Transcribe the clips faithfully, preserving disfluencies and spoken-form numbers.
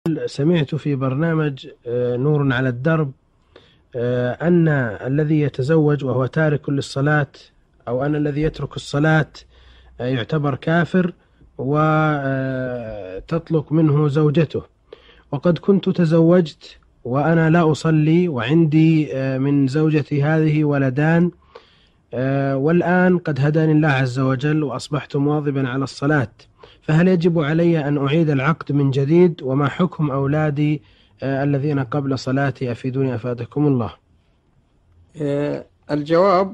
سمعت في برنامج نور على الدرب أن الذي يتزوج وهو تارك للصلاة أو أن الذي يترك الصلاة يعتبر كافر وتطلق منه زوجته، وقد كنت تزوجت وأنا لا أصلي وعندي من زوجتي هذه ولدان، والآن قد هداني الله عز وجل وأصبحت مواظبا على الصلاة، فهل يجب علي أن أعيد العقد من جديد؟ وما حكم أولادي الذين قبل صلاتي؟ أفيدوني أفادكم الله. الجواب: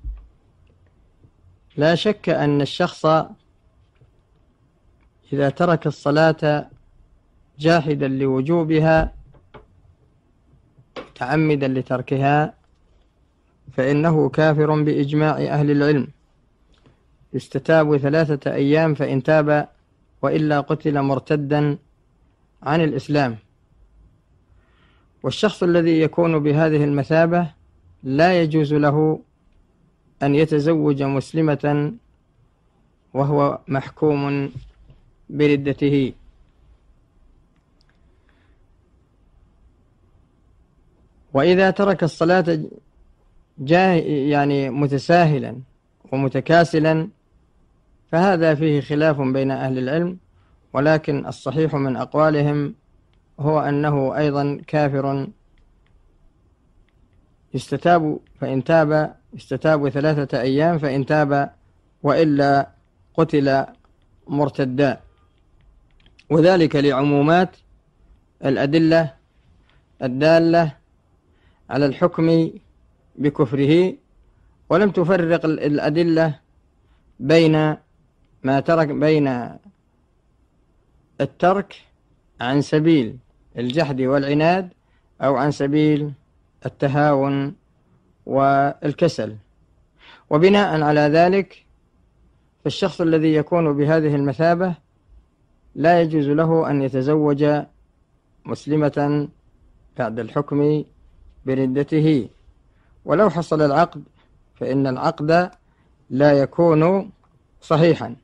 لا شك أن الشخص إذا ترك الصلاة جاحدا لوجوبها متعمدا لتركها فإنه كافر بإجماع أهل العلم، يستتاب ثلاثة أيام فإن تاب، وإلا قتل مرتدا عن الإسلام. والشخص الذي يكون بهذه المثابة لا يجوز له أن يتزوج مسلمة وهو محكوم بردته. وإذا ترك الصلاة جاه يعني متساهلا ومتكاسلا فهذا فيه خلاف بين أهل العلم، ولكن الصحيح من أقوالهم هو أنه أيضا كافر، يستتاب فإن تاب، يستتاب ثلاثة أيام فإن تاب، وإلا قتل مرتدا، وذلك لعمومات الأدلة الدالة على الحكم بكفره، ولم تفرق الأدلة بين ما ترك بين الترك عن سبيل الجحد والعناد أو عن سبيل التهاون والكسل. وبناء على ذلك فالشخص الذي يكون بهذه المثابة لا يجوز له أن يتزوج مسلمة بعد الحكم بردته، ولو حصل العقد فإن العقد لا يكون صحيحا.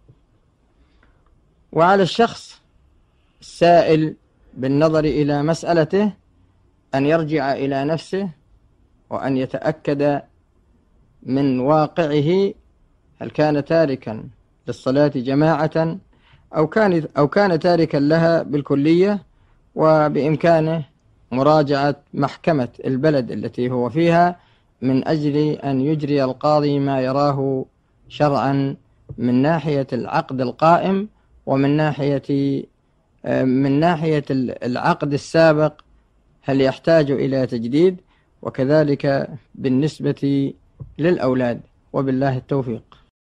وعلى الشخص السائل بالنظر إلى مسألته أن يرجع إلى نفسه وأن يتأكد من واقعه، هل كان تاركا للصلاة جماعة أو كان أو كان تاركا لها بالكلية، وبإمكانه مراجعة محكمة البلد التي هو فيها من أجل أن يجري القاضي ما يراه شرعا من ناحية العقد القائم ومن ناحية من ناحية العقد السابق هل يحتاج إلى تجديد، وكذلك بالنسبة للأولاد. وبالله التوفيق.